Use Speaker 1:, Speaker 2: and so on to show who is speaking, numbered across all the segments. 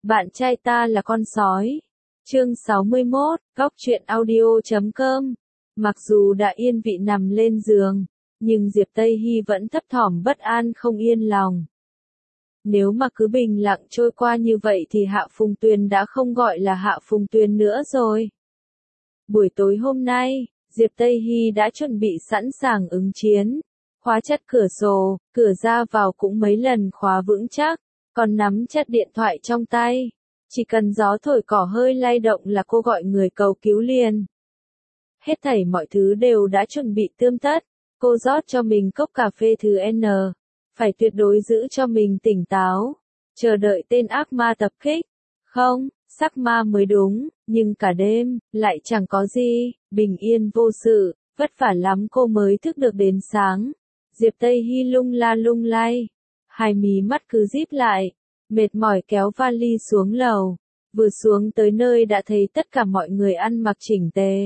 Speaker 1: Bạn trai ta là con sói. Chương 61, Góc truyện audio.com. Mặc dù đã yên vị nằm lên giường, nhưng Diệp Tây Hy vẫn thấp thỏm bất an không yên lòng. Nếu mà cứ bình lặng trôi qua như vậy thì Hạ Phùng Tuyền đã không gọi là Hạ Phùng Tuyền nữa rồi. Buổi tối hôm nay, Diệp Tây Hy đã chuẩn bị sẵn sàng ứng chiến. Khóa chặt cửa sổ, cửa ra vào cũng mấy lần khóa vững chắc, còn nắm chặt điện thoại trong tay. Chỉ cần gió thổi cỏ hơi lay động là cô gọi người cầu cứu liền. Hết thảy mọi thứ đều đã chuẩn bị tươm tất. Cô rót cho mình cốc cà phê thứ N. Phải tuyệt đối giữ cho mình tỉnh táo. Chờ đợi tên ác ma tập kích. Không, sắc ma mới đúng, nhưng cả đêm, lại chẳng có gì, bình yên vô sự, vất vả lắm cô mới thức được đến sáng. Diệp Tây Hy lung la lung lay. Hai mí mắt cứ díp lại. Mệt mỏi kéo vali xuống lầu. Vừa xuống tới nơi đã thấy tất cả mọi người ăn mặc chỉnh tề.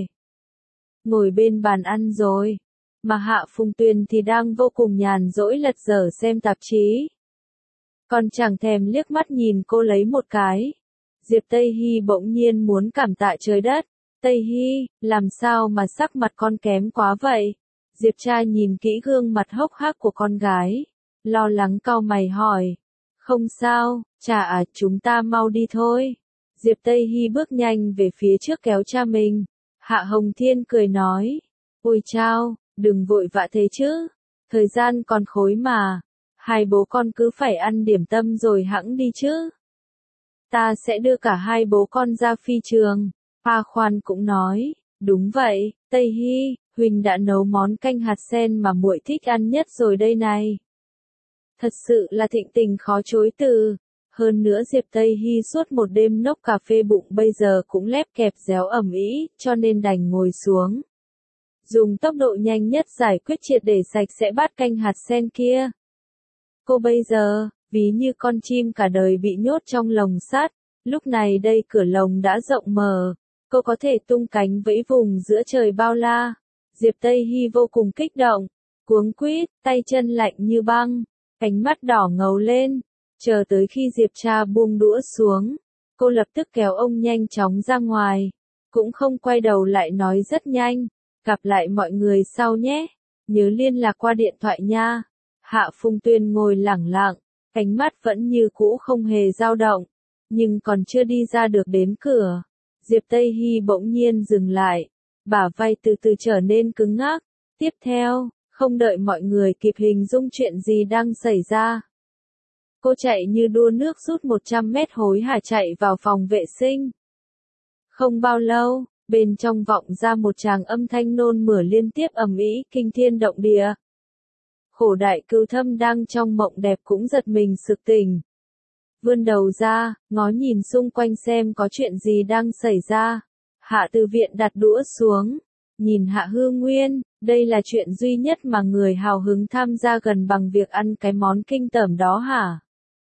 Speaker 1: Ngồi bên bàn ăn rồi. Mà Hạ Phùng Tuyền thì đang vô cùng nhàn rỗi lật dở xem tạp chí. Còn chẳng thèm liếc mắt nhìn cô lấy một cái. Diệp Tây Hy bỗng nhiên muốn cảm tạ trời đất. Tây Hy, làm sao mà sắc mặt con kém quá vậy? Diệp trai nhìn kỹ gương mặt hốc hác của con gái. Lo lắng cau mày hỏi. Không sao, cha à, chúng ta mau đi thôi. Diệp Tây Hy bước nhanh về phía trước kéo cha mình. Hạ Hồng Thiên cười nói. Ôi chao, đừng vội vã thế chứ. Thời gian còn khối mà. Hai bố con cứ phải ăn điểm tâm rồi hẵng đi chứ. Ta sẽ đưa cả hai bố con ra phi trường. Pa Khoan cũng nói. Đúng vậy, Tây Hy, Huỳnh đã nấu món canh hạt sen mà muội thích ăn nhất rồi đây này. Thật sự là thịnh tình khó chối từ. Hơn nữa Diệp Tây Hy suốt một đêm nốc cà phê bụng bây giờ cũng lép kẹp réo ẩm ý, cho nên đành ngồi xuống. Dùng tốc độ nhanh nhất giải quyết triệt để sạch sẽ bát canh hạt sen kia. Cô bây giờ, ví như con chim cả đời bị nhốt trong lồng sắt, lúc này đây cửa lồng đã rộng mở, cô có thể tung cánh vẫy vùng giữa trời bao la. Diệp Tây Hy vô cùng kích động, cuống quýt, tay chân lạnh như băng. Cánh mắt đỏ ngầu lên, chờ tới khi Diệp cha buông đũa xuống, cô lập tức kéo ông nhanh chóng ra ngoài, cũng không quay đầu lại nói rất nhanh, gặp lại mọi người sau nhé, nhớ liên lạc qua điện thoại nha. Hạ Phùng Tuyền ngồi lẳng lặng, cánh mắt vẫn như cũ không hề dao động, nhưng còn chưa đi ra được đến cửa, Diệp Tây Hy bỗng nhiên dừng lại, bả vai từ từ trở nên cứng ngắc, tiếp theo. Không đợi mọi người kịp hình dung chuyện gì đang xảy ra. Cô chạy như đua nước rút 100 mét hối hả chạy vào phòng vệ sinh. Không bao lâu, bên trong vọng ra một tràng âm thanh nôn mửa liên tiếp ầm ĩ kinh thiên động địa. Khổ đại cưu thâm đang trong mộng đẹp cũng giật mình sực tỉnh. Vươn đầu ra, ngó nhìn xung quanh xem có chuyện gì đang xảy ra. Hạ Từ Viện đặt đũa xuống. Nhìn Hạ Hương Nguyên, đây là chuyện duy nhất mà người hào hứng tham gia gần bằng việc ăn cái món kinh tởm đó hả?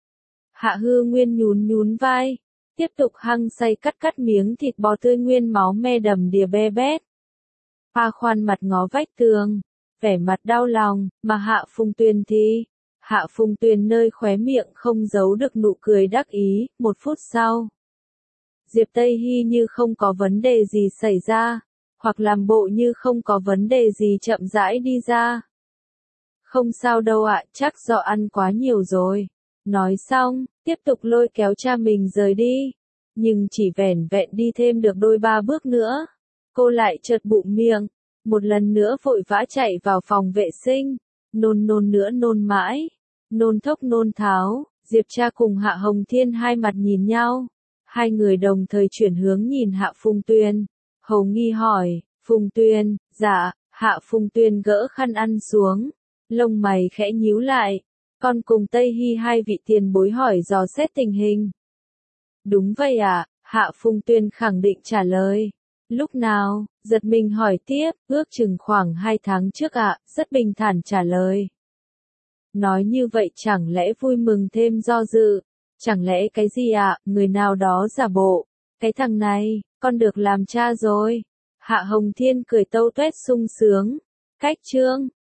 Speaker 1: Hạ Hương Nguyên nhún nhún vai, tiếp tục hăng say cắt miếng thịt bò tươi nguyên máu me đầm đìa be bét. Pa Khoan mặt ngó vách tường, vẻ mặt đau lòng, mà Hạ Phùng Tuyền thì... Hạ Phùng Tuyền nơi khóe miệng không giấu được nụ cười đắc ý, 1 phút sau. Diệp Tây Hy như không có vấn đề gì xảy ra. Hoặc làm bộ như không có vấn đề gì chậm rãi đi ra. Không sao đâu ạ, chắc do ăn quá nhiều rồi. Nói xong, tiếp tục lôi kéo cha mình rời đi. Nhưng chỉ vẻn vẹn đi thêm được đôi ba bước nữa. Cô lại chợt bụng miệng. Một lần nữa vội vã chạy vào phòng vệ sinh. Nôn nữa nôn mãi. Nôn thốc nôn tháo. Diệp cha cùng Hạ Hồng Thiên hai mặt nhìn nhau. Hai người đồng thời chuyển hướng nhìn Hạ Phùng Tuyền. Hầu nghi hỏi, Phùng Tuyền, dạ, Hạ Phùng Tuyền gỡ khăn ăn xuống, lông mày khẽ nhíu lại, con cùng Tây Hy hai vị tiền bối hỏi dò xét tình hình. Đúng vậy ạ, Hạ Phùng Tuyền khẳng định trả lời. Lúc nào, giật mình hỏi tiếp, ước chừng khoảng 2 tháng trước ạ, rất bình thản trả lời. Nói như vậy chẳng lẽ vui mừng thêm do dự, chẳng lẽ cái gì ạ, người nào đó giả bộ, cái thằng này. Con được làm cha rồi. Hạ Hồng Thiên cười tâu tuét sung sướng. Cách chương